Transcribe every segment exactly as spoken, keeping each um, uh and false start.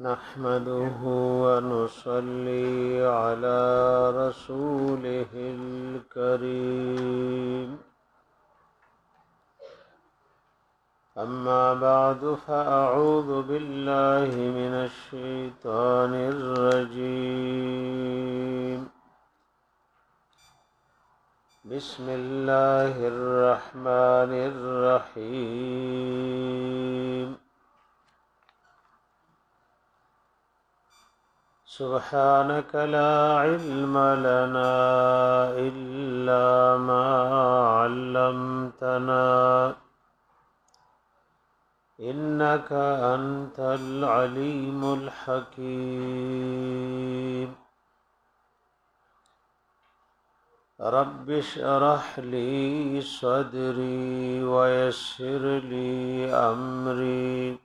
نحمده ونصلي على رسوله الكريم أما بعد فأعوذ بالله من الشيطان الرجيم بسم الله الرحمن الرحيم سبحانك لا علم لنا إلا ما علمتنا إنك أنت العليم الحكيم رب اشرح لي صدري ويسر لي أمري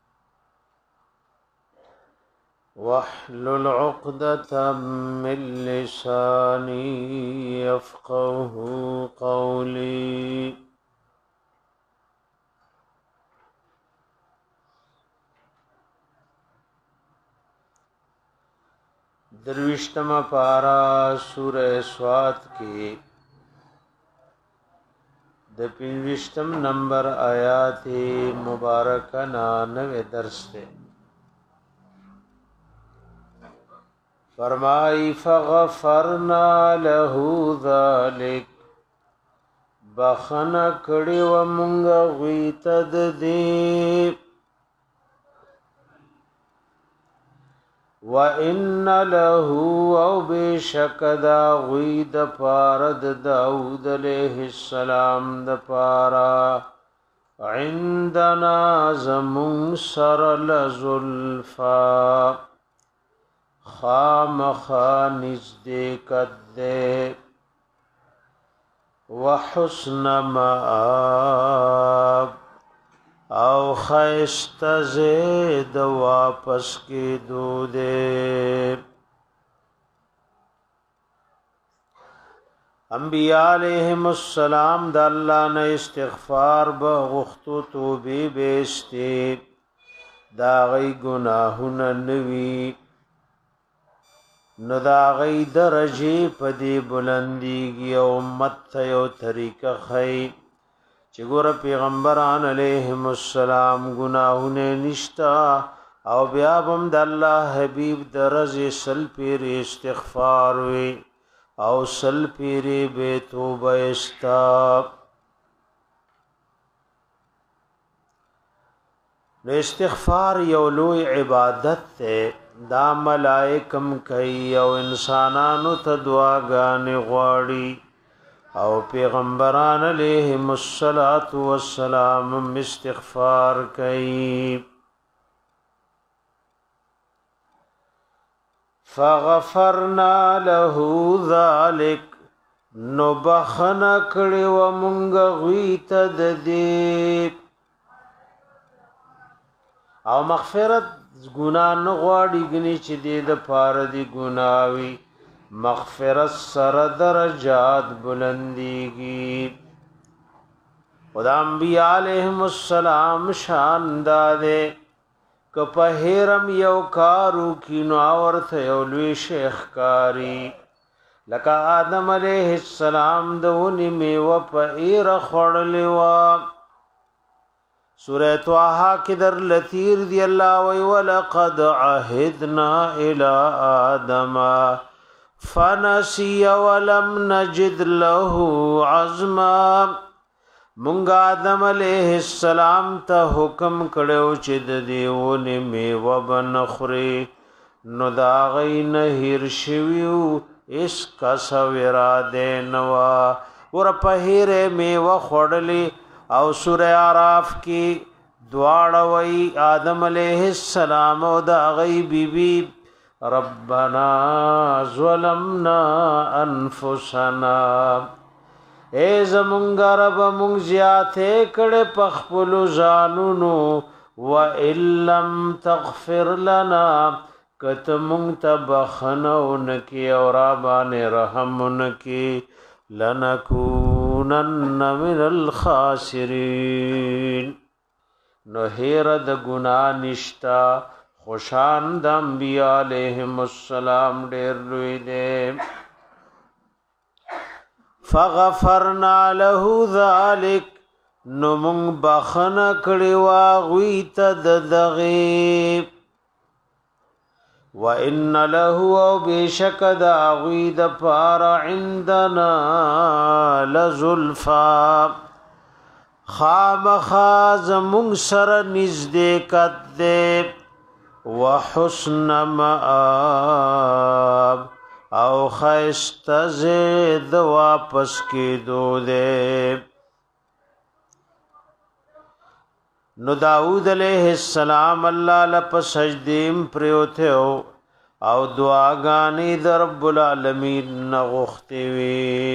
واحلل عقدة من لساني يفقه قولي درویشتم پارا سورہ سوات کی د پنځویشتم نمبر آیات مبارکہ نانوے درس تے فرمائی فغفرنا له ذلك بخنا کړي و مونږ غویت د دې وان له او بشکدا غوید پارد داود علیہ السلام د پارا عندنا زمون سر لزلفا خامخا نزدیکت دے وحسن مآب او خیست زید واپس کی دو دے انبیاء علیہم السلام دا اللہ نے استغفار بغختو توبی بیستی دا غی گناہن نوی نو دا غی درجی پدی بلندیگی او امت تیو طریقہ خی چی گور پیغمبران علیہم السلام گناہونے نشتا او بیابم دا اللہ حبیب درز سل پیر استغفار وی او سل پیر بے توبہ استا استغفار یولوی عبادت تے دا ملائکم کئی او انسانانو تا دعاگانی غواړي او پیغمبران علیہم الصلاة والسلام استغفار کئی فغفرنا له ذلك نو بخنا کړي و مونږ غویت د دې او مغفرت گناہ نغواړي گنی چې دې د پاره دی گناوي مغفرت سر درجات بلندیگی خدا انبیاء علیہم السلام شان دادے کہ پہیرم یو کارو کی ناورت یولوی شیخ کاری لکا آدم علیہ السلام دونی میو پہیر خوڑلیوا سورہ توحا کی در لتیر دی اللہ وی وَلَقَدْ عَهِدْنَا إِلَىٰ آدَمَ فنسی ولم نجد له عزما مونږ آدم علیہ السلام ته حکم کړو چې د دیونه میوه بنخوري نو دا غي نه هیر شویو اس کا سویرا دینوا ور په هیره میوه خړلې او سوره আরাف کې دواړه وی آدم علیہ السلام او دا غي بیبي ربنا ظلمنا انفسنا اے زمونږ رب مونږ زیاته کړه پخپلو ځانونو و الم تغفر لنا کت مونږ ته بخنو نکی او را باندې رحم نکی لنکونن من الخاسرین نو هیر د ګنا نشتا خوشان د انبیاء علیهم السلام ډیر لوی دی فغفرنا له ذلك نو مونږ بخنه کړي واغوي ته د دغه وان له او بشک دا غوي د پار عندنا لزلفا خامخاز مونږ سره نږدې کده وحسن مآب او خیست زید واپس کی دو دے نو داود علیہ السلام اللہ لپ سجدیم پریوتے ہو او دعاگانی در رب العالمین نغختی وی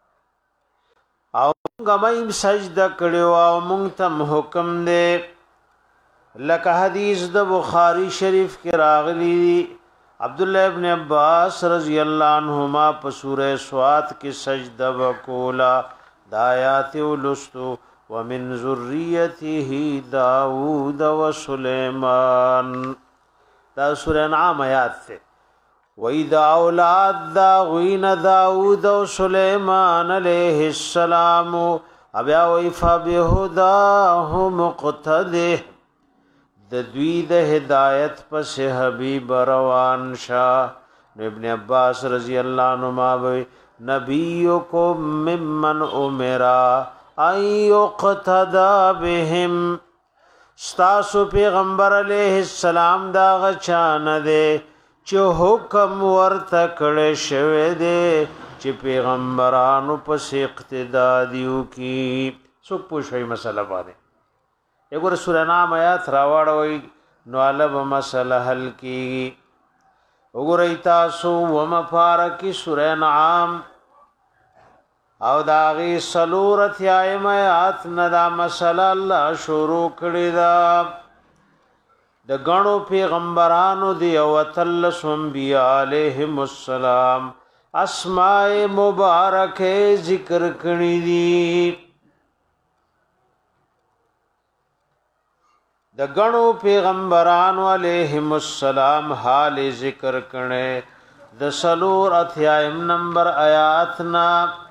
او گمائیم سجدہ کڑیو او منتم حکم دے لکہ حدیث دا بخاری شریف کے راغلی عبداللہ ابن عباس رضی اللہ عنہما پا سورہ سوات کی سجدہ وکولا دایات ولستو ومن ذریته داود و سلیمان دا سورہ انعام آیات تھے وَإِذَا اولاد دا غوین داود و سلیمان علیہ السلام ابیا ویفا بہداہ مقتدہ د دوی د هدایت پس حبیب روان شاه ابن عباس رضی اللہ عنہما وی نبیکم ممن امرا ایقتدا بهم ستاسو پیغمبر علیہ السلام دا غچان دے چې حکم ورته کړه شوی دے چې پیغمبرانو پس اقتدا دیو کی سو پوښوي مسله باندې اگر سورہ نام آیات راوړوي نو الب مسله حل کی اگر ایتاسو ومفارکی سورہ نعام او داغي سلورت آیم آیات ندا مسله الله شروع کړی دا د غنو پیغمبرانو دی او تلس انبیاء علیهم السلام اسماء مبارکه ذکر کړی دي د غنو پیغمبرانو علیهم السلام حال ذکر کړي د سلور اتیایم نمبر آیات نا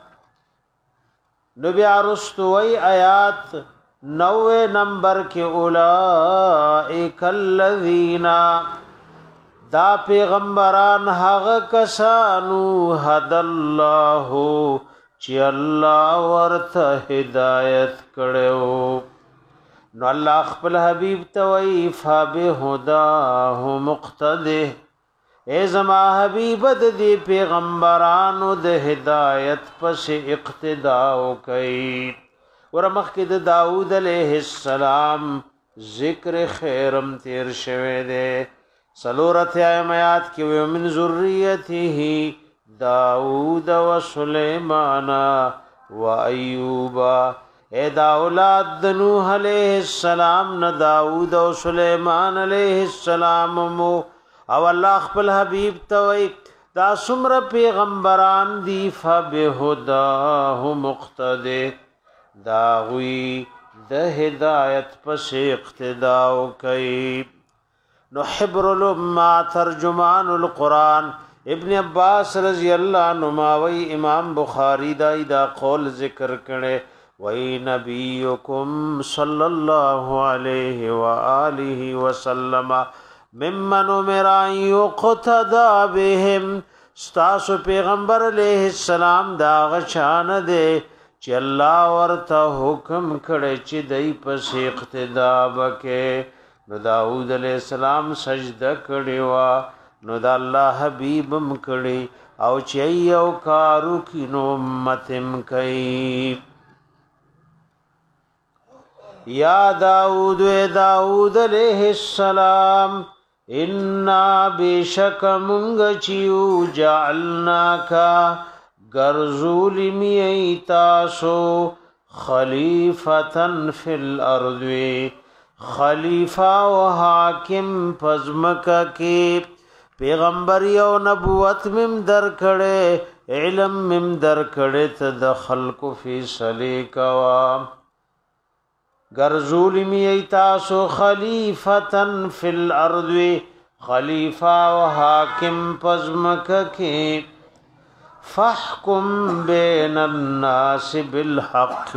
نبی ارستوی آیات نوے نمبر کے اولائک الذین دا پیغمبران هغه کسانو هد الله چې الله ورته هدایت کړو نو الله خپل حبیب توئی فبهداه مقتده اے زما حبیب د دې پیغمبرانو د هدایت پس اقتداء کوي ورمخ کې د داوود علیہ السلام ذکر خیرم تیر شوه دے سلورت آیات کې ومن ذریته داوود و سلیمان و ایوب اے دا اولاد د نوح علیہ السلام نه داوود او سلیمان علیہ السلام مو او الله خپل حبیب توئی دا سمر پیغمبران دی فبهداه مقتدی دا غوی د هدایت پس اقتداء کوي نو حبر الامه ترجمان القرآن ابن عباس رضی اللہ عنہما وی امام بخاری دا دا قول ذکر کرے وی نبیکم صلی اللہ علیہ وآلہ وسلم ممن امرا یقتدا بهم ستاسو پیغمبر علیہ السلام دا غشان دے چې الله ورته حکم کړي چې دای په اقتدا وکړي نو داوود علیہ السلام سجده کړي وا نو دا الله حبیبم کړي او چې یو کارو کینو امتم کوي یا داود اے داود علیہ السلام انا بشک منگ چیو جعلناکا گرزول می ایتاسو خلیفتن فی الارض خلیفہ و حاکم پزمکا کی پیغمبری او نبوت مم در کڑے علم مم در کڑے تدخل کو فی سلی کوا گرزول می ایتاسو خلیفتن فی الارض خلیفہ و حاکم پزمکہ کی فحکم بین الناس بالحق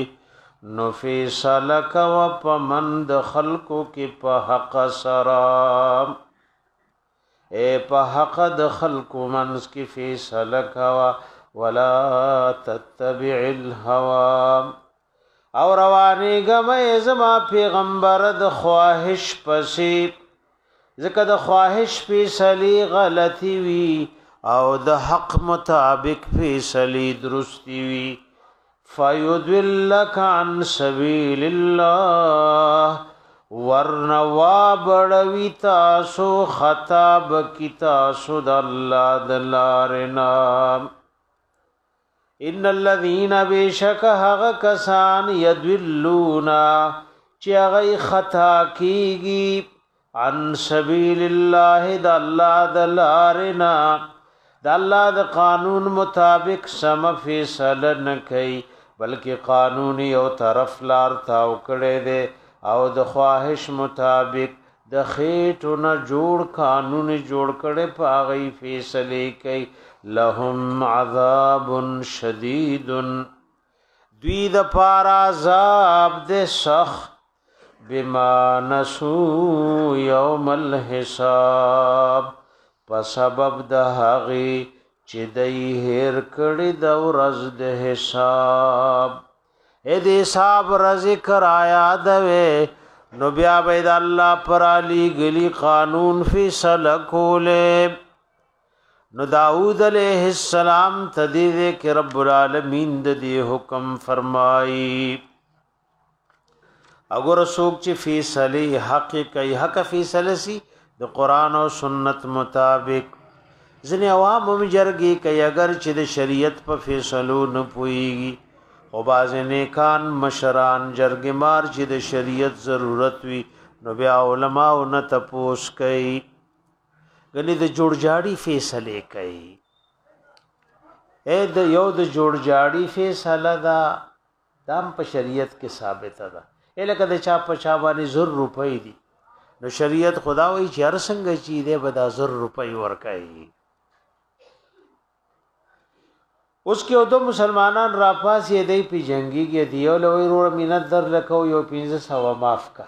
نفیصلک و پمند خلقو کی پا حق سرام اے پا حق د خلقو منس کی فیصلک و ولا تتبع الهوى او روانی گمی زما پیغمبر د خواهش پسی ذکر د خواهش فیصلی غلطی وی او د حق مطابق فیصلی درستی وی فیدلک عن سبیل اللہ ورنوا بڑوی تاسو خطاب کی تاسو د اللہ دلارنا ان الذين بشك هغ کسان يدلونا چې هغه خطا کیږي عن سبیل الله د الله د لارنا د الله د قانون مطابق سم فیصله نه کوي بلکې قانون یو طرف لار تاو کړي دي او د خواهش مطابق د خېټو نه جوړ قانون جوړ کړي په هغه فیصله کوي لهم عذاب شدید دوی د پار عذاب د سخ بما نسو یوم الحساب په سبب د هغه چې دای هر کړي د ورځ د حساب اې د حساب ذکر آیا دوي نو بیا بيد الله پر علی گلی قانون فیصله کوله نو داود علیہ السلام تدید کہ رب العالمین دی حکم فرمائی اگر سوک چی فیصلی حق کئی حق فیصله سی د قرآن و سنت مطابق زنی عوام میں جرگی کئی اگر چی د شریعت پا فیصلو نپوئیگی و باز نیکان مشران جرگ مار چی د شریعت ضرورت وی نو بیا علماء نتپوس کئی گنی د جوړ جاړي فیصله کوي اے د یو د جوړ جاړي فیصله دا دام په شریعت کې ثابت ده الکه د چا په چا باندې زر روپۍ دي نو شریعت خدا وایي چې هر څنګه چی دې بدا زر روپۍ ورکړي اوس کې او د مسلمانان را پاس یې دی په جنگي کې دی او لوی رو مینت در لکو یو پنځه سو معاف کا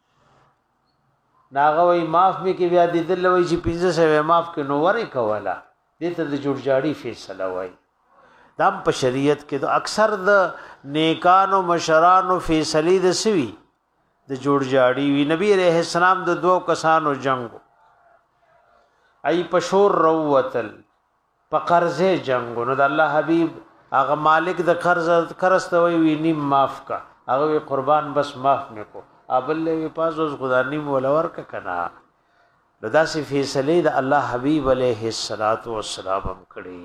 ناغه وی معاف می کې بیا د دل وی چې پنځه سو معاف کې نو ورې کولا دې ته د جوړ جاړي فیصله وای دام په شریعت کې د اکثر د نیکانو مشرانو فیصله د سوي د جوړ جاړي وی نبی عليه السلام د دوه کسانو جنگ ای پشور روتل په قرضه جنگ نو د الله حبيب هغه مالک د قرض قرضوي وی نیم معاف کا هغه قربان بس معاف نکو ابل وی پاسوس خدا نیم ولور کا کنا لدا سی فیصله د الله حبيب عليه الصلاه والسلام هم کړی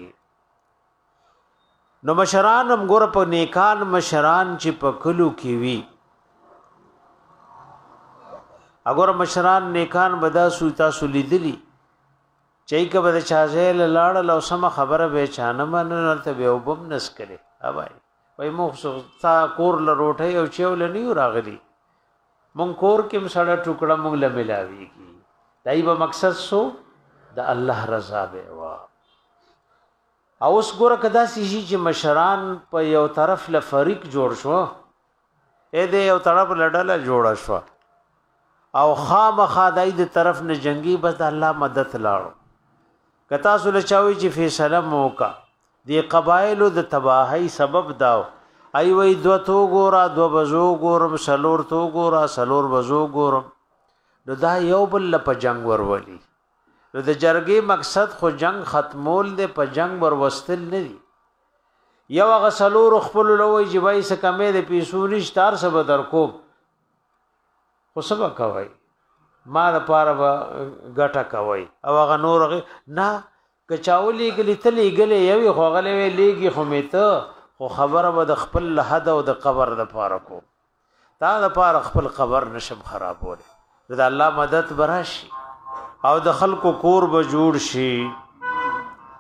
نو مشران هم ګور په نیکان مشران چې په کلو کې وی اگر مشران نیکان بدا سوتا سلیدلی چای کبه د چازل لاړ لو سم خبره به چانه من ته به وبم نس کړي اوای وای مو تا کور ل روټي او چول نه راغلی مون کور کې مسړه ټوکړه مونږ له ملاوي کی دایبه مقصد سو د الله رضا به وا او اوس ګور کدا سي چې مشران په یو طرف له فریق جوړ شو اې دې یو طرف لړل جوړ شو او خامخا دای د طرف نه جنگي بس الله مدد لاړو کتا سول چاوي چې فیصله موکا دی قبایلو د تباہی سبب داو ای وای دو تو ګورا دو بزو ګورم سلور تو ګورا سلور بزو ګورم نو دا یو بل په جنگ ورولي نو د جرګي مقصد خو جنگ ختمول دی په جنگ ور وستل نه دی یو غسلور خپل لوی جبای س کمې د پیسو نشتار سب درکو خو سبا کوي ما د پاره غټه کوي او هغه نور نه کچاولي کلی تلی غلې یو خو غلې وی لیږي خو میته خو خبره به د خپل حد او د قبر د پاره کو تا د پاره خپل قبر نشم خرابول د الله مدد براشي او د خلکو کور به جوړ شي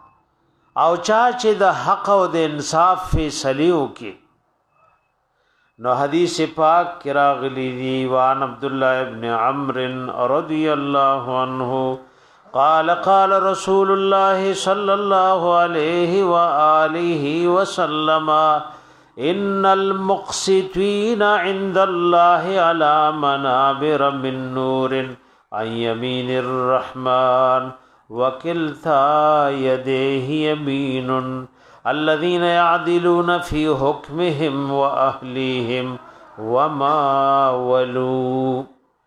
او چا چې د حق او د انصاف فیصله وکي نو حدیث پاک کرا غلی دی وان عبداللہ ابن عمرو رضی اللہ عنہ قال قال رسول الله صلى الله عليه وآله وسلم إن المقسطين عند الله على منابر من نور عن يمين الرحمن وكلتا يديه يمين الذين يعدلون في حكمهم وأهليهم وما ولوا.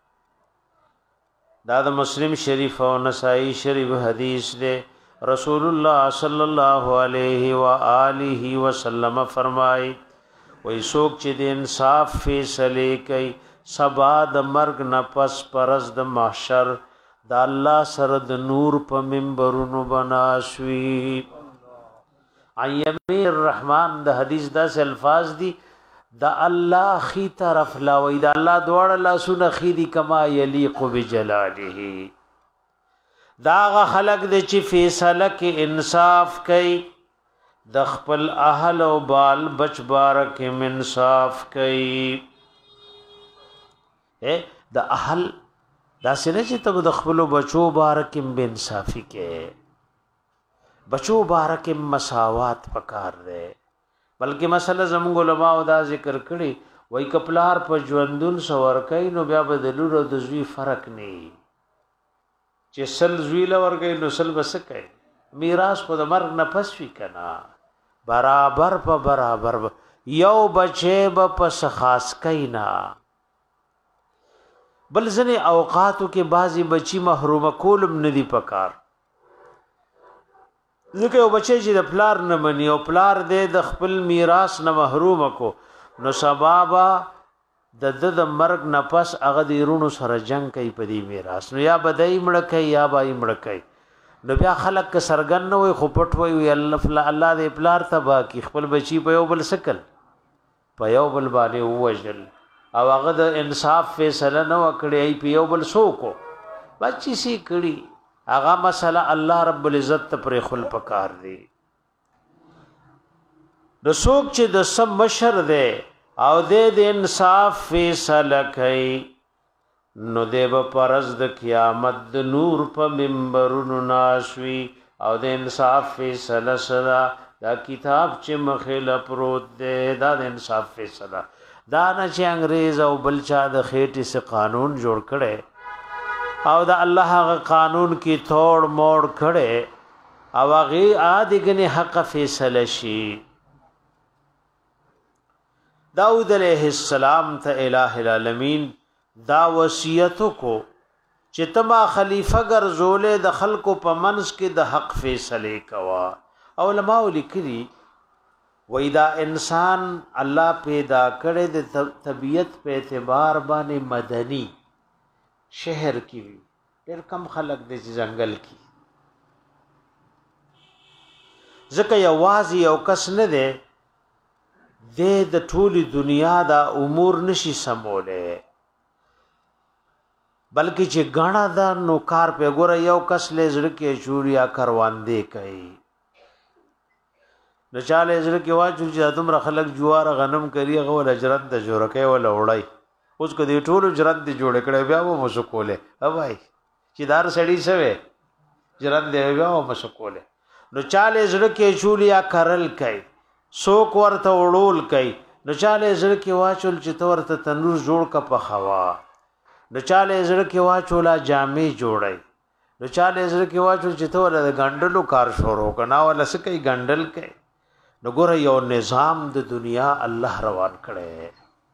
دا د مسلم شریف او نسائی شریف حدیث دے. رسول اللہ صلی اللہ علیہ وآلہ وسلم فرمائی وی سوک چې د انصاف فیصله کوي سبا د مرگ نفس پرز د محشر د الله سره د نور په منبرونو بناسوي. ایمین الرحمن د حدیث داس الفاظ دی د الله خی طرف لا وی د الله دوړ لا سن خی دی کما یلیق بجلاله. داغه خلق د چې فیصله کې انصاف کوي د خپل اهل او بال بچ بارک انصاف کوي. اے د اهل دا سره چې ته د خپل بچو بارک به انصافي کې بچو بارک مساوات پکار دی. بلکې مسله زموږ علماء دا ذکر کړي وای کپلار په ژوندون سور کوي نو بیا به د لور او د زوی فرق نه چې سل زوی لور کوي نو سل بس کوي میراث خو د مرګ نه پس وی کنا برابر په برابر یو بچي به پس خاص کینا. بل ځنه اوقاتو کې بعضی بچی محروم کولم ندی پکار ځکه یو بچی چې د پلار نه مني او پلار دې د خپل میراث نه محروم کو نو سبابا د د د مرګ نه پس هغه د رونو سره جنگ کوي په دې میراث نو یا بدای مړ کوي یا بای مړ کوي نو بیا خلک ک سرګن نه وي خو پټ وي الله الله دې پلار تبا کی خپل بچی په یو بل سکل په یو بل باندې وجل او هغه د انصاف فیصله نه وکړي ای په یو بل سو کو بچی سي کړي اغا مسئلہ الله رب العزت پر خل پکار دی. د سوک چې د سم مشر دی او د انصاف فیصله کوي نو د پرز د قیامت د نور په منبرونو ناشوي او د انصاف فیصله سره دا کتاب چې مخله پروت دی دا د انصاف فیصله دا نه چې انګريز او بلچا د خېټې سے قانون جوړ کړي او دا الله غ قانون کی توڑ موڑ کړي او غي عادګنی حق فیصله شي. داود علیہ السلام ته الہ العالمین دا وصیت کو چې تما خلیفہ ګرځولې د خلکو په منځ کې د حق فیصله کوا. علماء لیکلي وای دا انسان الله پیدا کړي د طبیعت په اعتبار باندې مدنی شهر کی وی ډېر کم خلق د جنگل کی ځکه یوازې یو کس نه دی د ټولي دنیا دا امور نشي سموله بلکې چې غاڼه دا نو کار په ګوره یو کس لزړ کې چوریا کرواندې کوي نو چاله زړه کې واچو چې تم خلق جوار غنم کوي غو اجرت د جوړکې ولا وړای اوس کدی ټولو جرات دی جوړ کړي بیا و مو کوله اوای چې دار سړی سوي جرات دی بیا و مو کوله نو چاله زړه کې چولیا کرل کوي سوک ورته وړول کوي نو چاله زړه کې واچول چې تورته تنور جوړ کا په خوا نو چاله زړه کې واچولا جامې جوړای نو چاله زړه کې واچول چې تور د ګندلو کار شروع کنا ولا سکه ګندل کوي نو ګور یو نظام د دنیا الله روان کړي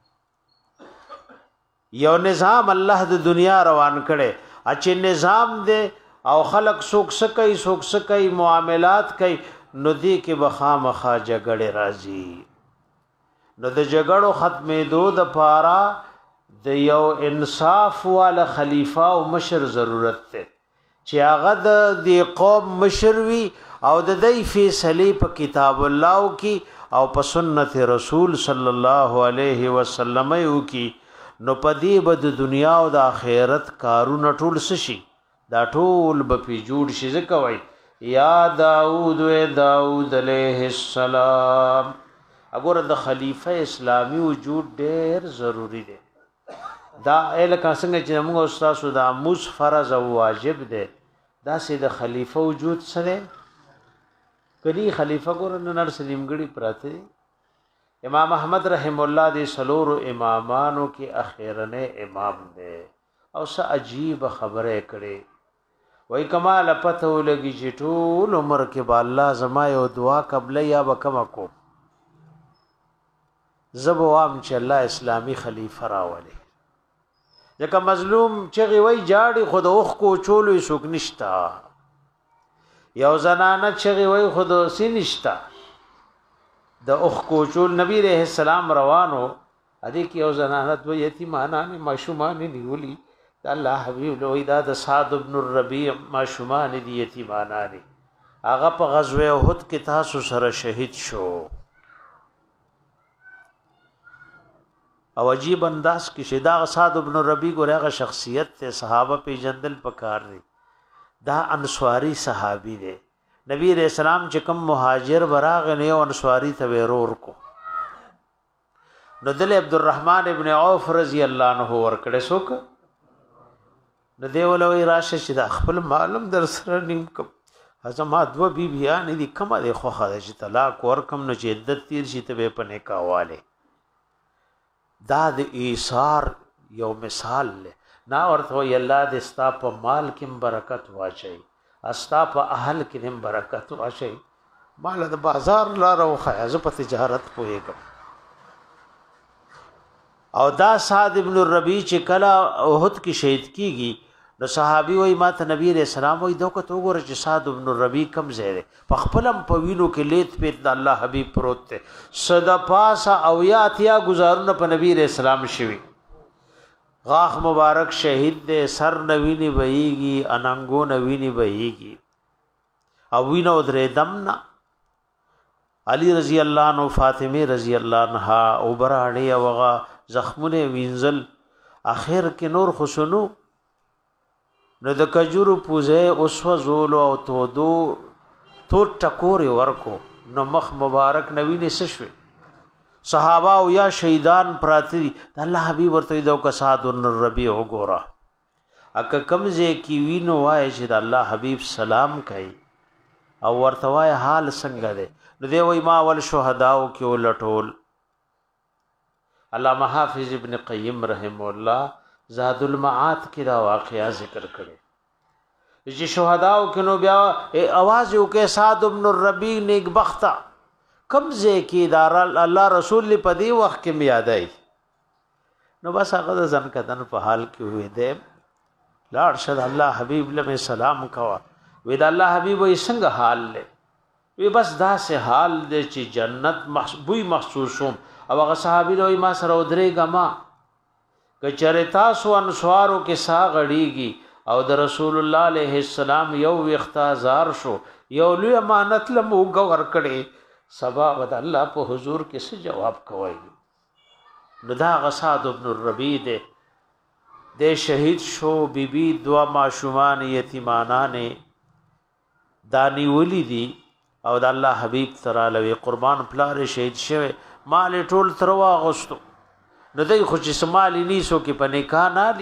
یو نظام الله د دنیا روان کړي اچ نظام دے او خلق سوک سکای سوک سکای معاملات کوي نو دی کې بخامخه جګړه راځي نو د جګړو ختمې دو د پارا د یو انصاف والا خلیفہ او مشر ضرورت ته چې هغه د دې قوم مشر وي او د دې فیصله په کتاب الله کې او په سنت رسول صلی الله علیه وسلم یو کې نو پدی بد دنیا او د آخرت کارونه ټول سشي دا ټول به پی جوړ شي ځکه وای یا داوود و داوود علیہ السلام اګوره د خلیفہ اسلامی وجود ډیر ضروری دی دا الکه څنګه چې موږ استاد دا موس فرض او واجب دی دا سي د خلیفہ وجود سره کدي خلیفہ ګور نن سلیمګړي پراته امام احمد رحم الله دې سلور امامانو کې اخیرنه امام دی او څه عجیب خبره کړي وای کمال پته ولګي چې ټول عمر کې با الله زما یو دعا قبل یا وکم کو زبوام چې الله اسلامی خلیفہ راولي ځکه مظلوم چې وی جاړي خود اوخ کو چولوي سوک نشتا یو زنانه چې وی خود سی نشتا د اوخ کو چول نبی رحم السلام روانو ادي کې یو زنانه دو یتیمانه ماشومان نیولي الله حبیب لوی دا د سعد ابن الربیع ماشومان دي یتیمانه هغه په غزوه احد کې تاسو سره شهید شو او عجیب انداز کې شدا سعد ابن الربیع ګورغه شخصیت ته صحابه په جندل پکار دي دا انصاری صحابي دي نبی رسول الله چې کوم مهاجر براغ نه او انصاری ته ورور کو نو دل عبد الرحمن ابن عوف رضی الله عنه ور کړه سوک نو دیولوی راشه چې د خپل معلوم در سره نیم کوم ازما دو بی بیان دي کومه د خو خاله چې طلاق ور کم نو چې عدت تیر شي ته په نکاواله دا د ایثار یو مثال له نا ورته وی الله د استا په مال کې برکت واچي استا په اهل کې برکت واچي مال د بازار لار او خیازه په تجارت پوهیږم او دا سعد ابن الربیع چې کلا احد کې شهید کیږي نو صحابي وای ما ته نبی رسول الله وای دوک تو ګور چې سعد ابن الربیع کم زیره په خپلم په وینو کې لیت پیت د الله حبیب پروت ته صدا پاسا او یا اتیا گزارونه په نبی رسول الله شوی غاخ مبارک شهید دے سر نوینی بهیږي اننګو نوینی بهیږي او وینو درې دمنا علی رضی الله عنه فاطمه رضی الله عنها او براړي اوغه زخمونه وینزل اخر کې نور خسنو نو د کجورو پوزه اوس وزول او تو دو تو ټکوري ورکو نو مخ مبارک نوینه سشوي صحابه او یا شهیدان پراتی د الله حبیب ورته دو کساد الربیع وګورا اک کمزه کی وینو وای چې د الله حبیب سلام کوي او ورته وای حال څنګه ده نو دی وای ما ول شهداو کې ولټول علامہ حافظ ابن قیم رحم الله زاد المعاد کې دا واقعیا ذکر کړي چې شهداو کې نو بیا आवाज یو کې سعد ابن الربیع نیک بختا کمزه کې دار الله رسول په دی وخت کې یادای نو بس هغه ځن کدن په حال کې وې ده لاړ شد الله حبیب له سلام کوا وې دا الله حبیب یې څنګه حال له وی بس دا سه حال دې چې جنت محبوبي محسوسوم او هغه صحابي دوی ما سره ودرېګه ما کچره تاسو انصارو کې سا غړيږي او د رسول الله عليه السلام یو اختیار شو یو لوی امانت لمو غور کړي سبا ود الله په حضور کې څه جواب کوي نو دا غصاد ابن الربیع دې د شهید شو بیبي بی دوا ماشومان یتیمانان دانی ولی دي او د الله حبیب تعالی قربان پلار شهید شوه مال ټول تروا غستو نو دای خو چې سمالی نیسو کې په نکاح نالی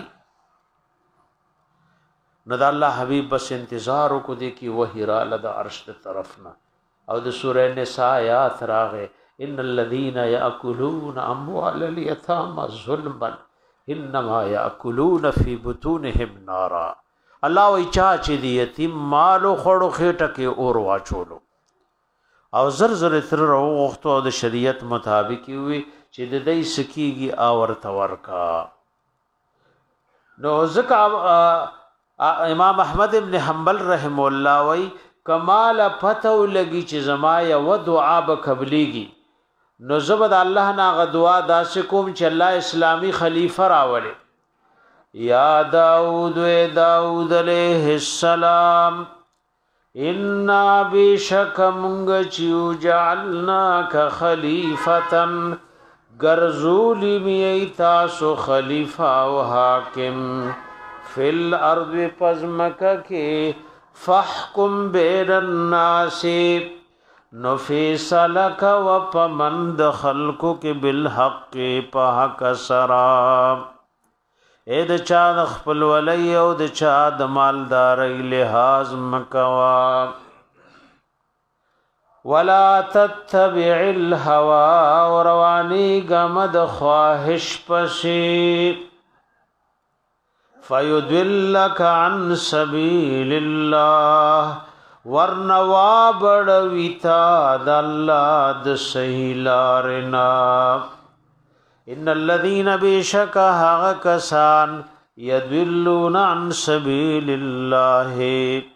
نو د الله حبیب بس انتظار کو دي کی وحی را لد عرش ته طرفنا او د سوره نساء آیات راغه ان الذين ياكلون اموال اليتامى ظلما انما ياكلون في بطونهم نارا الله وی چا چې دی یتیم مالو خړو خېټه کې اور واچولو او زر زر تر وروغتو د شریعت مطابق وي چې د دې سکیږي اور تورکا نو ځکه امام احمد ابن حنبل رحم الله وی کمال پتو لګي چې زما یو دعا به قبليږي نو زبد الله نا غدعا داسې کوم چې الله اسلامی خلیفہ راولي یا داود و داود علیہ السلام انا بشک منگ چیو جعلناک خلیفتن گرزولی می تاسو خلیفہ و حاکم فی الارض پزمکا کے فحکم بین الناس نو فیصلک و پمند خلقو کی بالحق پا حق سرا اے د چا د خپل ولی او د چا د مالداری لحاظ مکوا ولا تتبع الهوى رواني غمد خواهش پشی فيدلك عن سبيل الله ورنوا بڑویتا د الله د صحیح لارنا ان الذين بشك هغه کسان يدلون عن سبيل الله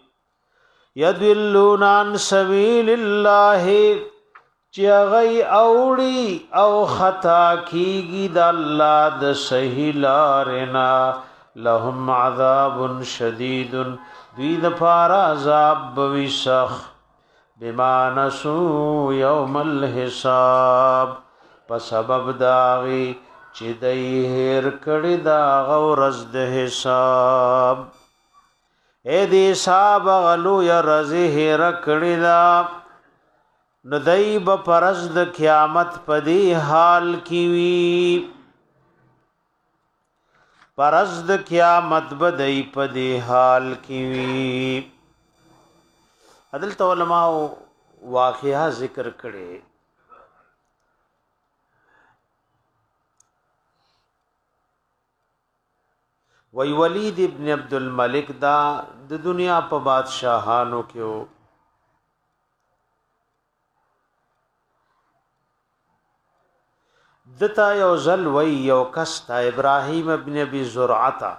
يدلون عن سبيل الله چغی اوڑی او خطا کیگی د الله د صحیح لارنا لهم عذاب شدید دوی د پار عذاب بوسخ بما نسو یوم الحساب په سبب داغي چې دای هر کړي دا غورز د حساب اے دې حساب غلو یا رزه هر کړي دا ندای به پرز د قیامت پدی حال کی وی پرز د قیامت بدای پدی حال کی وی عدل علماء واقعا ذکر کړي وی ولید ابن عبد الملک دا د دنیا په بادشاہانو کې دتا یو زل وی یو کستا ابراهیم ابن ابي زرعتا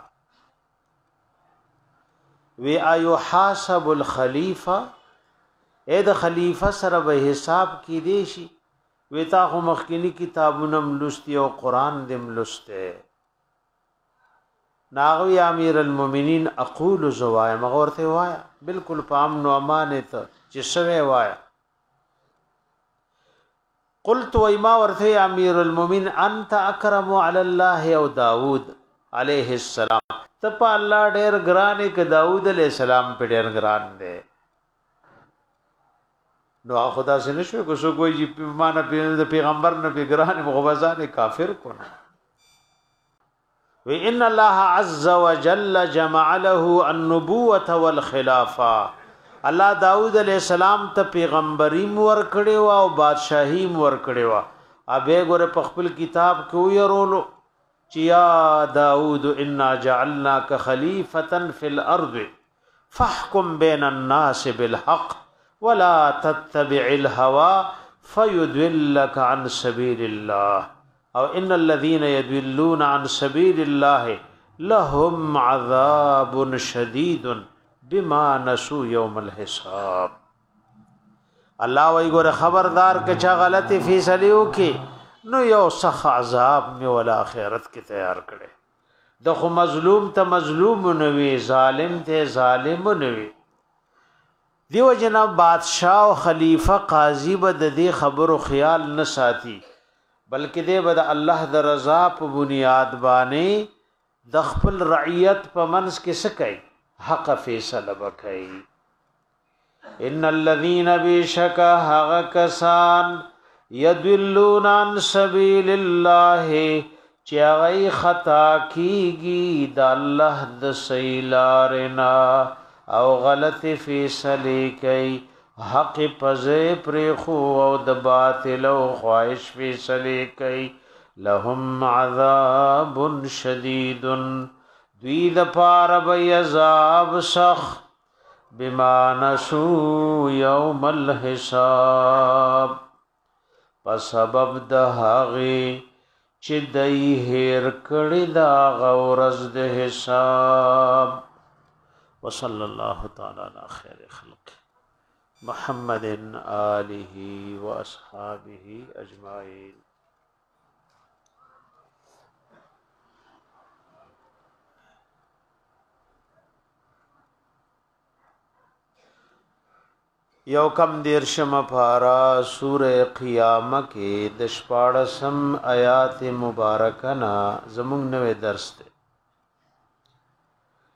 وی ایو حاسب الخلیفہ اے د خلیفہ سره به حساب کی دی شي وی تا خو مخکینی کتابونه ملستی او قران دم لسته ناغوی امیر المؤمنین اقول زوایا مغورته وایا بالکل پام نو امانت چې سوي وایا قلت وما ورته امیر المؤمنین انت اکرم علی الله او داوود علیہ السلام تپ الله ډیر ګران ک داوود علیہ السلام په ډیر ګران دی نو خدا سے نشو کو سو کوئی چې معنا پیغمبر نه ګران مغوزان کافر کو وان الله عز وجل جمع له النبوة والخلافه الله داوود علیہ السلام ته پیغمبري مور کړي وا او بادشاہي مور کړي وا ابه ګوره په خپل کتاب کې ويرولو چې یا داوود انا جعلناک خلیفة فی الارض فاحكم بین الناس بالحق ولا تتبع الهوى فيضلك عن سبيل الله او ان الذين يضلون عن سبيل الله لهم عذاب شديد بما نسوا يوم الحساب الله وی ګور خبردار ک چا غلطی فیصلو کی نو یو سخ عذاب می ول اخرت کی تیار کړي د خو مظلوم ته مظلوم نوي ظالم ته ظالم نوي دیو جناب بادشاہ او خلیفہ قاضی به د دې خبرو خیال نه ساتي بلکې دې بد الله د رضا په بنیاد باندې د خپل رعیت په منځ کې سکای حق فیصله وکړي ان الذين بشك هغه کسان يدلون عن سبيل الله چې هغه خطا کیږي د الله د سیلارنا او غلط فیصله کوي حق پزې پرې خو او د باطل او خواهش فیصله کوي لهم عذاب شدید دوی د پار به عذاب سخ بما نسو یوم الحساب په سبب د هغه چې دای هیر کړي دا غورز د حساب وصلی الله تعالی علی خیر خلق محمد آلہ و اصحابہ اجمعین یو کم دیرشم پارا سورہ قیامہ کے دشپاڑسم آیات مبارکنا زمونږ نوے درس دے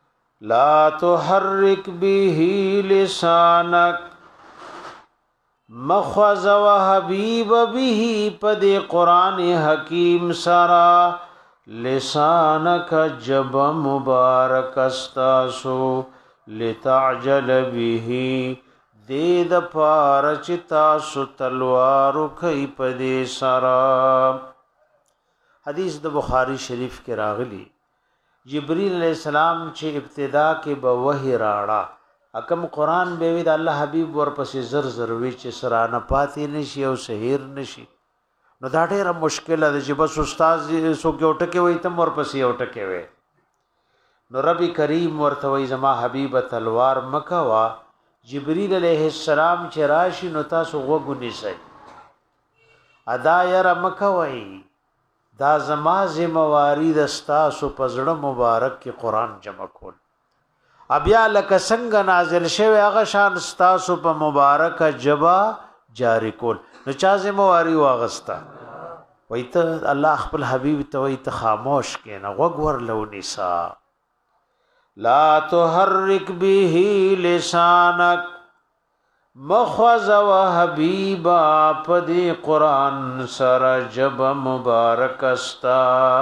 لا تحرک به لسانک مخوز و حبیب به پد قرآن حکیم سرا لسانک جب مبارک استاسو لتعجل به دید پارچ تاسو تلوارو کئی پد سرا. حدیث د بخاری شریف کې راغلی جبريل علیہ السلام چې ابتدا کې به وحی راړه اکم قران به وی د الله حبیب ورپسې زر زر وی چې سرانه پاتې نشي او شهیر نشي نو دا ډېره مشکله ده چې بس استاد سو کې وټکه وي تم ورپسې وټکه وي نو ربي کریم ورته وی زما حبیب تلوار مکوا جبريل علیہ السلام چې راشي نو تاسو وګونی سي ادا ير مکوي دا زما ذمہواری دستا سو پزړه مبارک کې قران جمع کول ابیا لک څنګه نازل شوی هغه شان ستاسو په مبارک جبا جاری کول نو چا ذمہواری واغستا وایته الله خپل حبیب ته وایته خاموش کینه وګور لو نساء لا تحرک به لسانک مخوز و حبیبا پدی قرآن سر جب مبارک استا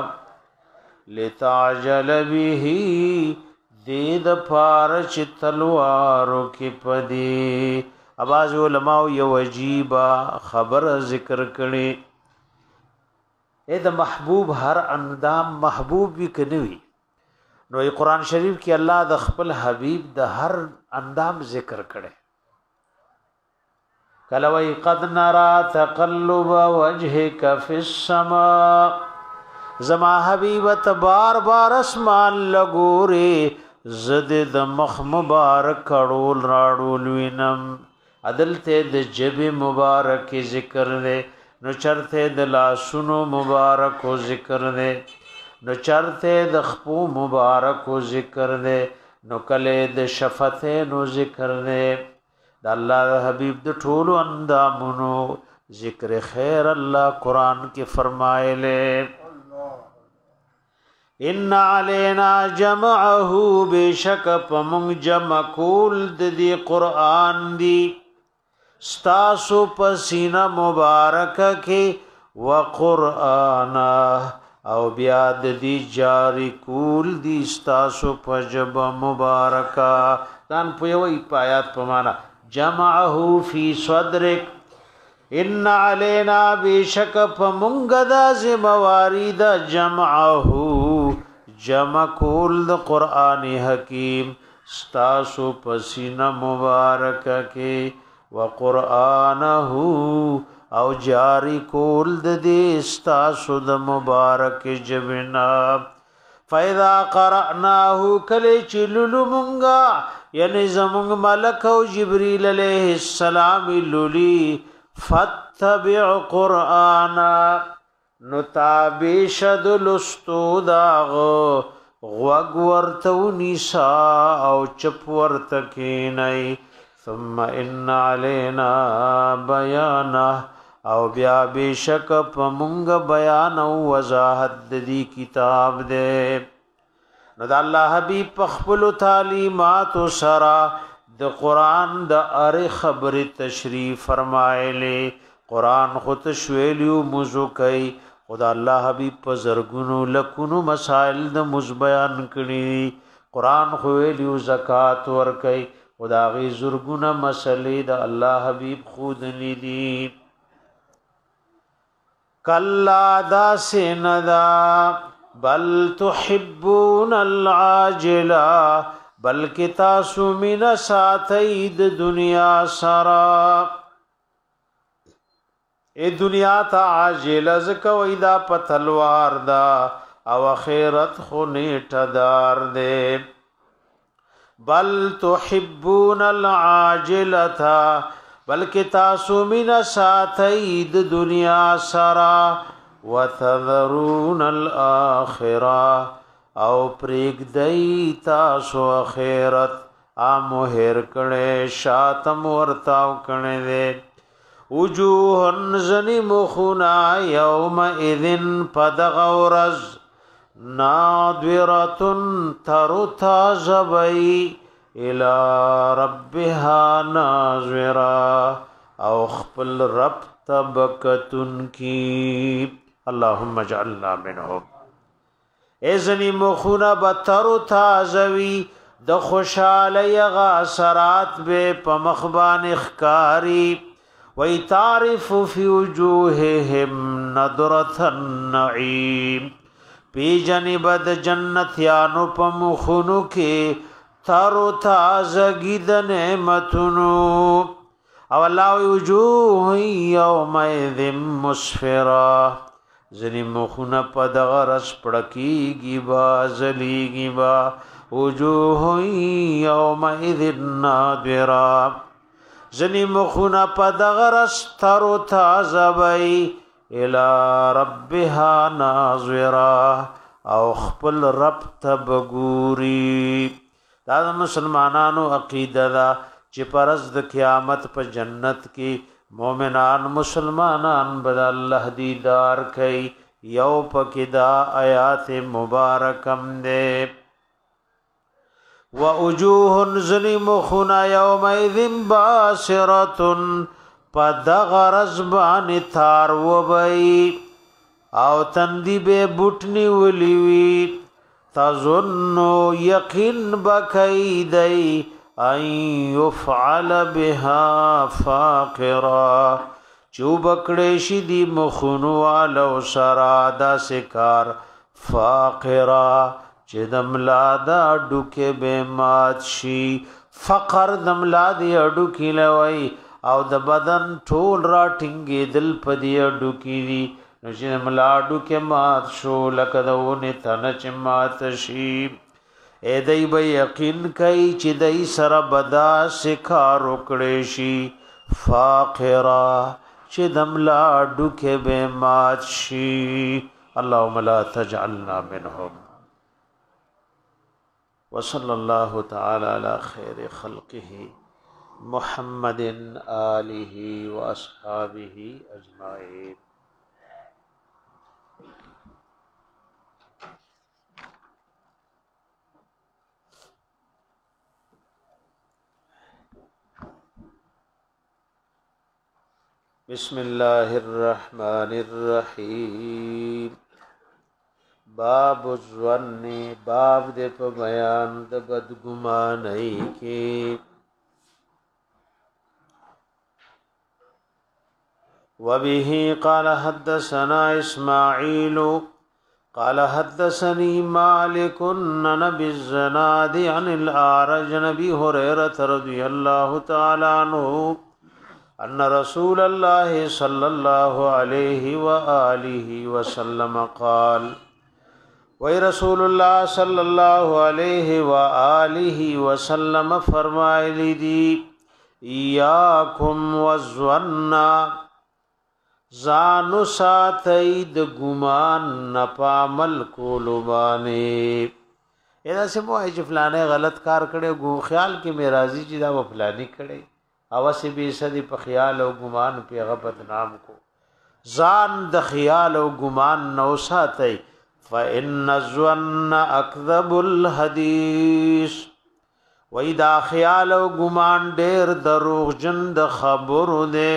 لتعجل به دید پارچ تلوارو کی پدی. اباز علماء یو عجیبا خبر ذکر کړي اے د محبوب هر اندام محبوب وی کنوي نو قرآن شریف کې الله د خپل حبیب د هر اندام ذکر کړي. کلوی قد نرا تقلب وجهک فی السماء زما حبیبت بار بار اسمان لګوري زد د مخ مبارک کړول راړول وینم عدل ته د جب مبارک ذکر نه نو چرته د لاسونو مبارک ذکر نه نو چرته د خپو مبارک ذکر نه نو کله د شفته نو ذکر نه د الله حبیب د ټولو اندامونو ذکر خیر الله قران کې فرمایله ان علینا جمعه بشک پمون جمع کول د دې قران دی ستاسو پسینه مبارک کې وقرآن او بیا د دې جاری کول دی ستاسو په جب مبارکا دان په یوې پایات په معنا جمعه فی صدرک ان علینا بشک فمنگ دا زمواری دا جمعه جمع کول دا قرآن حکیم ستاسو پسینہ مبارک کے وقرآنه او جاری کول دا دی ستاسو دا مبارک جبنا فَإِذَا قَرَأْنَاهُ کلی چلولو منگا یعنی زمونگ ملک و جبریل علیہ السلام لولی فَاتَّبِعْ قُرْآنَا نتابیشد لستو داغ غوگ ورتو نیسا او چپ ورتکینی ثم ان علینا بیانا او بیا بیشک پمونگ بیان او وضاحت دی کتاب دے نو دا اللہ حبیب پخپلو تعلیمات و سرا دا قرآن دا ار خبر تشریف فرمائلے قرآن خود شویلیو مزو کئی خدا اللہ حبیب پا زرگونو لکنو مسائل دا مزبیان کنی قرآن خویلیو زکاة ورکی خدا غی زرگونو مسئلے دا اللہ حبیب خود ندی کلا دا سیندا بل تحبون العاجلا بلکہ تاسو من ساتید دنیا سرا اے دنیا تا عاجل زکوی دا پتلوار دا او خیرت خو نیٹا دار دے بل تحبون العاجلتا بلکہ تاسو من ساتید دنیا سرا وتذرون الاخرہ او پریگ دی تاسو اخیرت آمو ہیر کنے شاتم ورتاو کنے دے وجوہن زنی مخنا یوم اذن پدغورز نادورتن ترتا زبئی الى ربها ناظرا او خپل رب تبکتن کی اللهم اجعلنا منهم ازنی مخونه بترو تازوی د خوشالی غاسرات به پمخبان اخکاری وی تعرف فی وجوههم نظرة النعیم پی جانب د جنت یانو پمخونو کې ترو تازگی د نعمتونو او الله وجوه یومئذ مسفرا زنی مخونه په دغه رس پړکیږي با زلیږي با وجوه یومئذ نادرا زنی مخونه په دغه رس ترو تازوی الى ربها ناظرا او خپل رب تبګوري دا مسلمانانو عقیده ده چې پرز د قیامت په جنت کې مومنان مسلمانان بد الله دیدار کوي یو پکې دا آیات مبارکم ده ووجوه ظلمخنا يومئذ باسرة پدغرز باندې تار وبئی او تندی به بوټنی ولیوی تظن یقین بکیدی ان يفعل بها فاقرا چوبکړې شي دی مخونو والو سرادا سکار فاقرا چې دملا دا ډوکه به مات شي فقر دملا دی ډوکی لوي او د بدن ټول را ټینګې دل پدی ډوکی دی نو چې دملا ډوکه مات شو لکه دونه تن چې مات شي اے دای به یقین کوي چې دای سره بدا سکار وکړې شي فاقرا چې دملا ډوکه به مات شي اللهم لا تجعلنا منهم وصلى الله تعالى على خير خلقه محمد آله واصحابه اجمعين بسم الله الرحمن الرحيم باب الظن باب د په بیان د بدګمانۍ کې وبه قال حدثنا اسماعيل قال حدثني مالك عن ابي الزناد عن الاعرج عن ابي هريره رضي الله تعالى عنه ان رسول الله صلى الله عليه واله وسلم قال وی رسول الله صلی الله علیه و آله وسلم فرمایلی دی یاکم والظن زانو ساتي د ګمان نه پامل کولو باندې اېدا سمو چې فلانه غلط کار کړي ګو خیال کې میراضی چې دا و فلانی کړي اوسه به سدي په خیال او ګمان په هغه بدنام کو ځان د خیال او ګمان نو ساتي فإن الظن أكذب الحديث وإذا خیال او ګمان ډېر دروغ جن د خبرو ده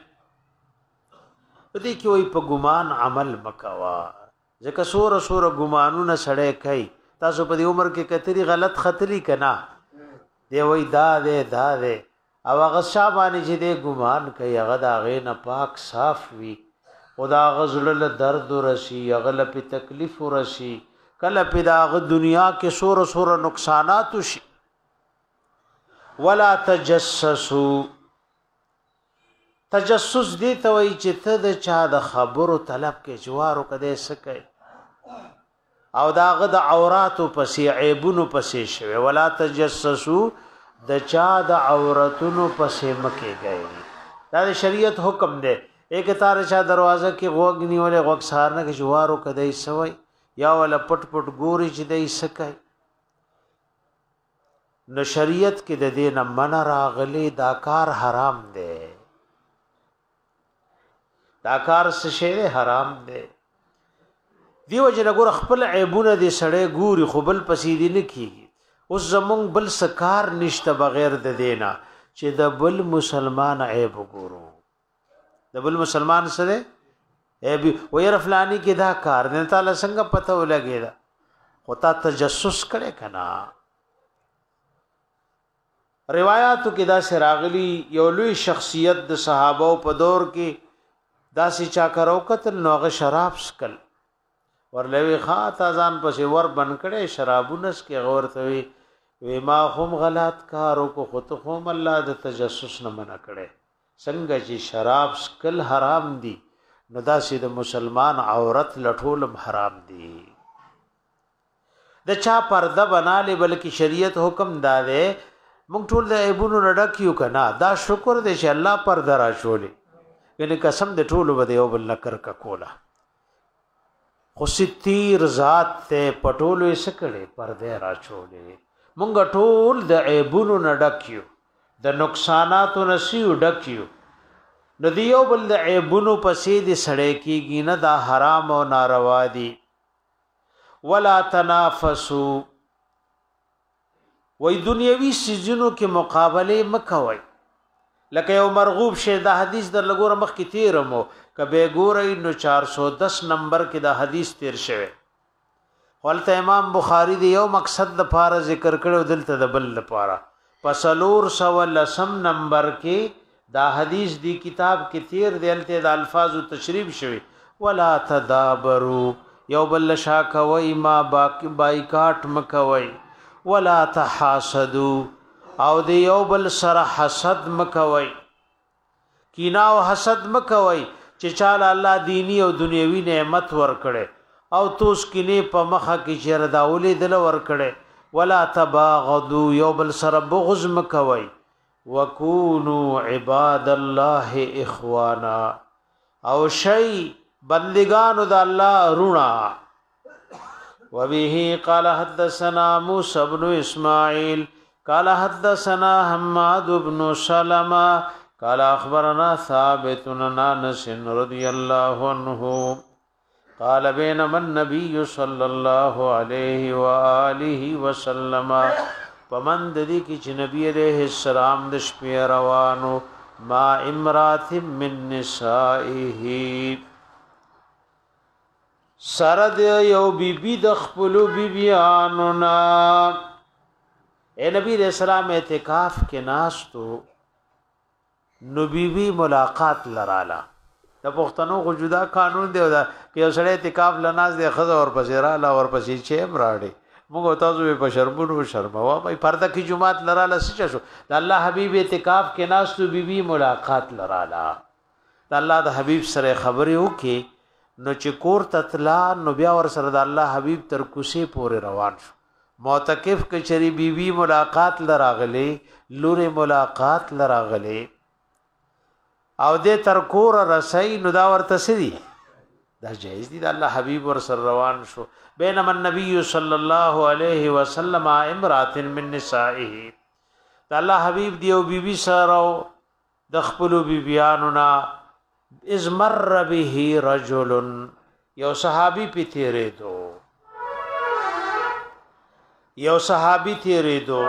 دې کې وي په ګمان عمل مکوا ځکه سور سور ګمانونه سړې کوي تاسو په دې عمر کې کتري غلط خطري کنا دی وای دا دې دا دې او هغه شابانه چې دې ګمان کوي هغه دا غې نه پاک صاف وي خدا غزل درد رسی غل په تکلیف رسی کله په داغه دنیا کې سور سور نقصانات شي ولا تجسسوا تجسس دي ته وای چې ته د چا د خبرو طلب کې جوارو کده سکے او داغه د عوراتو پسې عیبونو پسې شوی ولا تجسسوا د چا د عورتونو پسې مکه گئے دا د شریعت حکم دی ایک تار چا دروازه کې غوګ نیولې غوګ سارنه کې جوارو کدی سوي یا ول پټ پټ ګوري چې دای سکای نو شریعت کې د دې نه من راغلي دا کار حرام دی دا کار څه شی حرام دی دیو جن ګور خپل عیبونه دي سړی ګوري خپل پسیدي نه کیږي اوس زمونږ بل سکار نشته بغیر د دینا چې د بل مسلمان عیب وګورو د بل مسلمان سره عیب وير فلانی کې دا کار نه تعالی څنګه پته ولګی دا ہوتا تجسس کړي کنا روایتو کې دا سراغلی یو لوی شخصیت د صحابه په دور کې دا سی چا کرو قتل نوغه شراب سکل ورلوی خا تازان پسې ور بن کړي شرابونس کې غور توي وی ما هم غلط کارو کو خود هم الله د تجسس نه منع کړي څنګه چې شراب سکل حرام دي نو دا سی د مسلمان عورت لټول حرام دي د چا پرده بناله بلکې شریعت حکم داده مونږ ټول د ایبونو رډکیو کنا دا شکر دې چې الله پرده را شولې یعنی قسم د ټولو بده یو بل نکر کا کولا خو ستیر ذات ته پټولو یې سکړې پرده را چولې مونږ ټول د عیبونو نډکیو د نقصاناتو نسیو ډکیو د دیو بل د عیبونو پسې د سړې کېږي نه دا حرام او ناروا دي ولا تنافسوا وې دنیوي سيزونو کې مقابله مکوئ لکه یو مرغوب شه دا حدیث در لګور مخ کې تیرمو کبه ګورئ نو چار سو دس نمبر کې دا حدیث تیر شوی ولته امام بخاری دی یو مقصد د پاره ذکر کړو دلته د بل لپاره پسلور سو لسم نمبر کې دا حدیث دی کتاب کې تیر دلته د الفاظ او تشریح شوی ولا تدابروا یو بل شاکوي ما باقی بایکاټ مکوي ولا تحاسدوا او دی یو بل سره حسد مکوي کینا او حسد مکوي چې چاله الله دینی او دنیوي نعمت ورکړي او توس کینه په مخه کې چیر داولې دل ورکړي ولا تباغضوا یو بل سره بغض مکوي وکونوا عباد الله اخوانا او شی بندگانو د الله رونا وبه قال حدثنا موسى بن اسماعيل قال حدثنا حماد بن سلمة قال اخبرنا ثابت عن انس رضي الله عنه قال بينما النبي صلى الله عليه واله وسلم فمن ددی کی چې نبی عليه السلام د شپې روانو ما امرات من نسائه سرد یو بیبی د خپل بیبیانو نا اے نبی علیہ السلام اعتکاف کې ناستو نو بیبی ملاقات لراله د پښتنو غو جدا قانون دی دا کې یو سړی اعتکاف لناز دی خزه اور پسې رااله اور پسې چې براړي موږ تاسو په شرمونو شرموا په پرده کې جمعات لراله څه شو د الله حبیب اعتکاف کې ناستو بیبی ملاقات لراله د الله د حبیب سره خبرې وکي نو چې کور تطلا نو بیا ور سره د الله حبیب تر کوسي پورې روان شو معتکف کچری بیوی ملاقات لراغلی لور ملاقات لراغلی او دې تر کور رسای نو دا ورته سدي دا جایز دي د الله حبیب ور سره روان شو بینما النبي صلی الله علیه وسلم امرات من نسائه د الله حبیب دیو بیبی سره د خپل بیبیانو نا از مر به رجل یو صحابي پی تیرې دو یو صحابي تیرې دو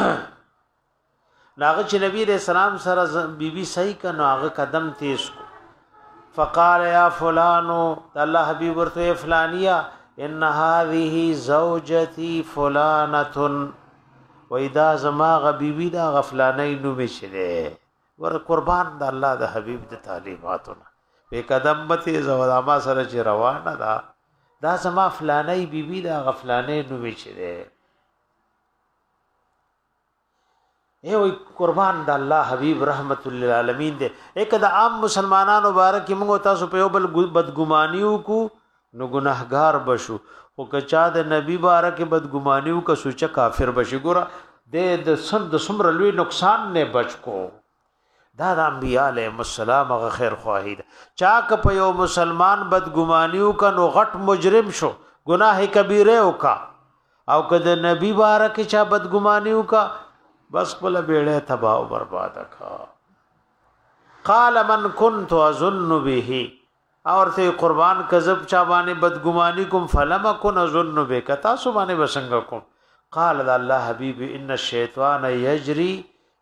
ناغه چې نبی رسول الله سره بیبي صحیح کنو هغه قدم تیز کو فقال یا فلانو الله حبیب ورته فلانیا ان هذه زوجتي فلانه واذا زما غبيبي دا غفلانې نو مشه ور قربان د الله د حبیب د تعلیماتونه په قدم مته زودا ما سره چې روانه دا دا زما فلانې بیبي دا غفلانې نو مشه اے وای قربان د الله حبیب رحمت للعالمین دې یک د عام مسلمانانو مبارک موږ تاسو په یو بل بدګمانیو کو نو ګناهګار بشو او کچا د نبی بارک بدګمانیو کا سوچ کافر بشي ګور د د سم د سمر لوی نقصان نه بچ کو دا د انبیاء علیهم السلام غ خیر خواهید چا ک په یو مسلمان بدګمانیو کا نو غټ مجرم شو گناہ کبیره وکا او کده نبی بارک چا بدګمانیو کا بس بل بیڑے تباہ و برباد کا قال من كنت اظن به اور ته قربان کذب چا باندې بدګمانی کوم فلم كن اظن به کتا سو باندې وسنګ کوم قال الله حبیب ان الشیطان یجری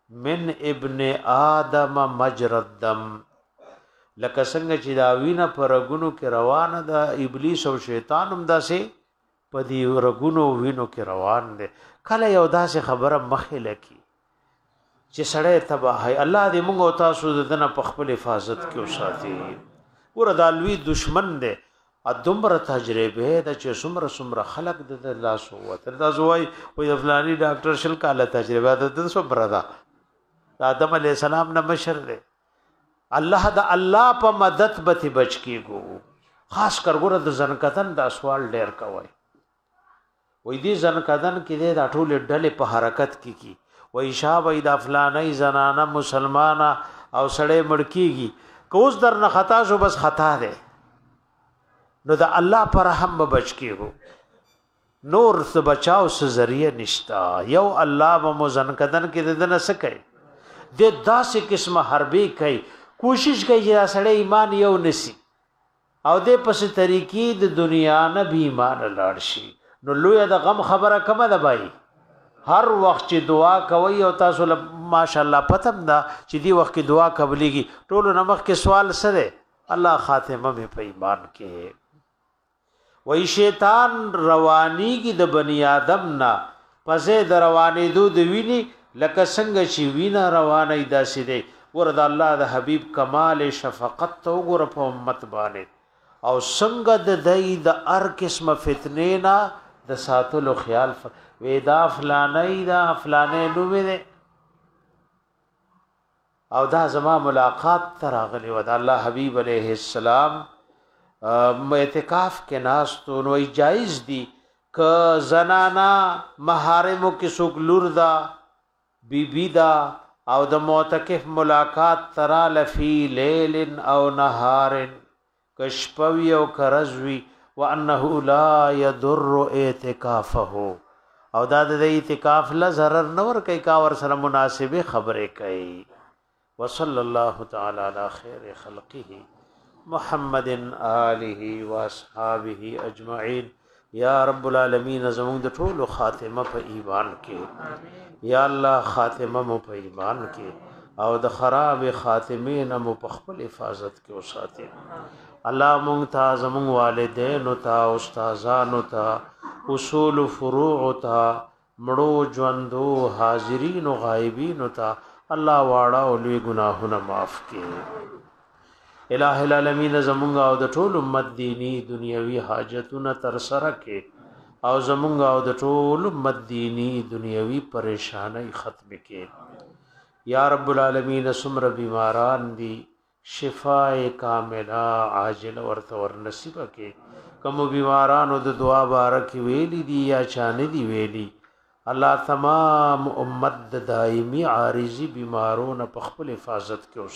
من ابن آدم مجرى الدم لکه څنګه چې دا وینه پر رګونو کې روانه ده ابلیس او شیطان هم داسې په دې رګونو وینو کې روان دي کله یو داسې خبره مخې لکی چې سړی تباهی الله دې موږ او تاسو دنه په خپل حفاظت کې وساتي ور دالوی دشمن دی ادمره تجربه د چې څومره څومره خلق د الله سو وتر دا زوی وې فلاني ډاکټر شل کاله تجربه د د صبر دا آدم علی السلام نه مشر دی الله د الله په مدد به بچ کیګو خاص کر ګره د زنکتن د سوال ډیر کوي وې دې زنکدن کې د ټول ډلې په حرکت کې کی وې شابه د فلاني زنانه مسلمانه او سړی مړکیږي کوس در نه خطا شو بس خطا ده نو د الله پر رحم بچ کیږو نور څه بچاو څه ذریعہ نشتا یو الله به مزنکدن کې دنه سکے د داسې قسمه حربي کوي کوشش کوي چې سړی ایمان یو نسی او د پس طریقې د دنیا نه بي ایمان لاړ شي نو لوی د غم خبره کومه ده بای هر وخت چې دعا کوي او تاسو ماشاءالله پتم دا چې دی وخت کې دعا قبليږي ټولو نمخ کې سوال سره الله خاتمه مې په ایمان کې وای شیطان رواني کې د بنی آدم نه پسې د رواني دود ویني لکه څنګه چې وینا رواني داسې دی ورته الله د حبيب کمال شفقت تو ګور په امت باندې او څنګه د دای د هر قسمه فتنې نه د ساتلو خیال وېدا فلانای دا فلانې نومې ده او دا زما ملاقات تراغلی و دا الله حبیب علیہ السلام اعتکاف کې ناس تو نو جایز دي ک زنانا محارمو کې څوک لور دا بی بی دا او د معتکف ملاقات ترا لفی لیل او نهار کشپوی او کرزوی وانه لا يضر اعتکافه او دا د اعتکاف لا zarar نور کوي کا ور سره مناسبه خبره کوي وصلی الله تعالی علی خیر خلقه محمد آله واصحابه اجمعین یا رب العالمین زموږ د ټولو خاتمه په ایمان کې یا الله خاتمه مو په ایمان کې او د خراب خاتمه نه مو په خپل حفاظت کې وساتي الله مونږ ته زموږ والدین او تا استادانو ته اصول فروع تا مړو ژوندو حاضرین او غایبین تا الله واړه او لوی ګناهونه معاف کړي الہ العالمین زمونږ او د ټول امت دینی دنیوي حاجتونه تر سره کړي او زمونږ او د ټول امت دینی دنیوي پریشانای ختم کړي یا رب العالمین سمر بیماران دی شفاء کاملہ عاجل ورته ور نصیب کړي کوم بیمارانو د دعا بارک ویلی دی یا چانه دی ویلی الله تمام امت د دائمی عارضی بیمارونو په خپل حفاظت کې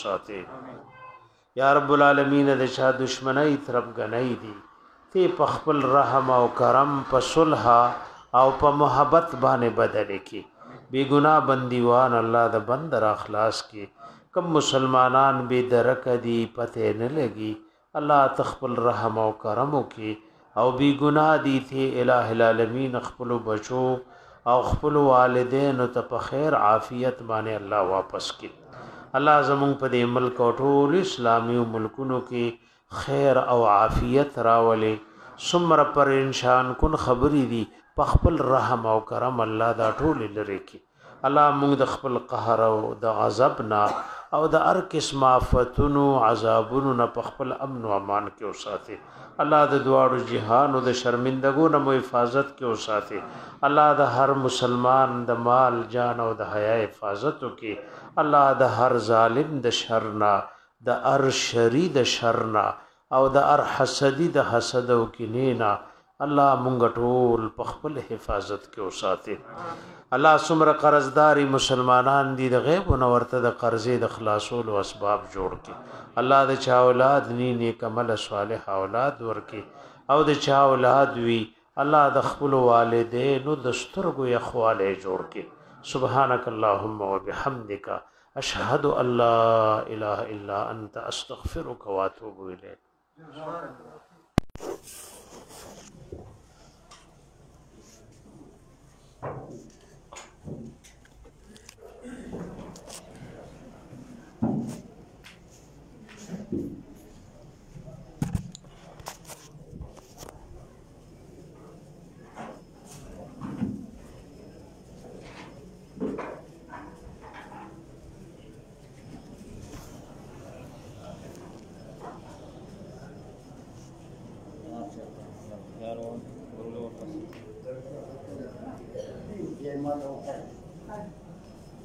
وساته یا رب العالمین د چا دشمنی طرف غنۍ دی ته په خپل رحم او کرم په صلح او په محبت باندې بدل کې بی ګناه بندیوان الله د بند را اخلاص کې کم مسلمانان بے درک دی پته نه لګي الله تخپل رحم او کرم کی او بی گناہ دی تھی الہ العالمین خپل بچو او خپل والدین ته په خیر عافیت باندې الله واپس کی الله زمون په دې ملک او ټول اسلامي ملکونو کې خیر او عافیت راولې سمر پر انشان کن خبري دی په خپل رحم او کرم الله دا ټول لري کی الله موږ د خپل قهر او د غضب نه او د هر قسم آفتونو عذابونو نه په خپل امن او امان کې اوساته الله د دواړو جهان او د شرمندګو نه مو حفاظت کې اوساته الله د هر مسلمان د مال جان او د حیا حفاظت وکي الله د هر ظالم د شر نه د هر شری د شر نه او د هر حسدی د حسد او کینینا الله مونږ ټول په خپل حفاظت کې اوساته الله سمره قرضداري مسلمانان دي د غیب او ورته د قرضې د خلاصولو اسباب جوړ کړي الله د چا اولاد ني نیک عمل صالح اولاد ورکي او د چا اولاد وي الله د خپل والدینو د سترګو یخواله جوړ کړي سبحانك اللهم وبحمدك اشهد ان لا اله الا انت استغفرك واتوب اليك مدعو کړي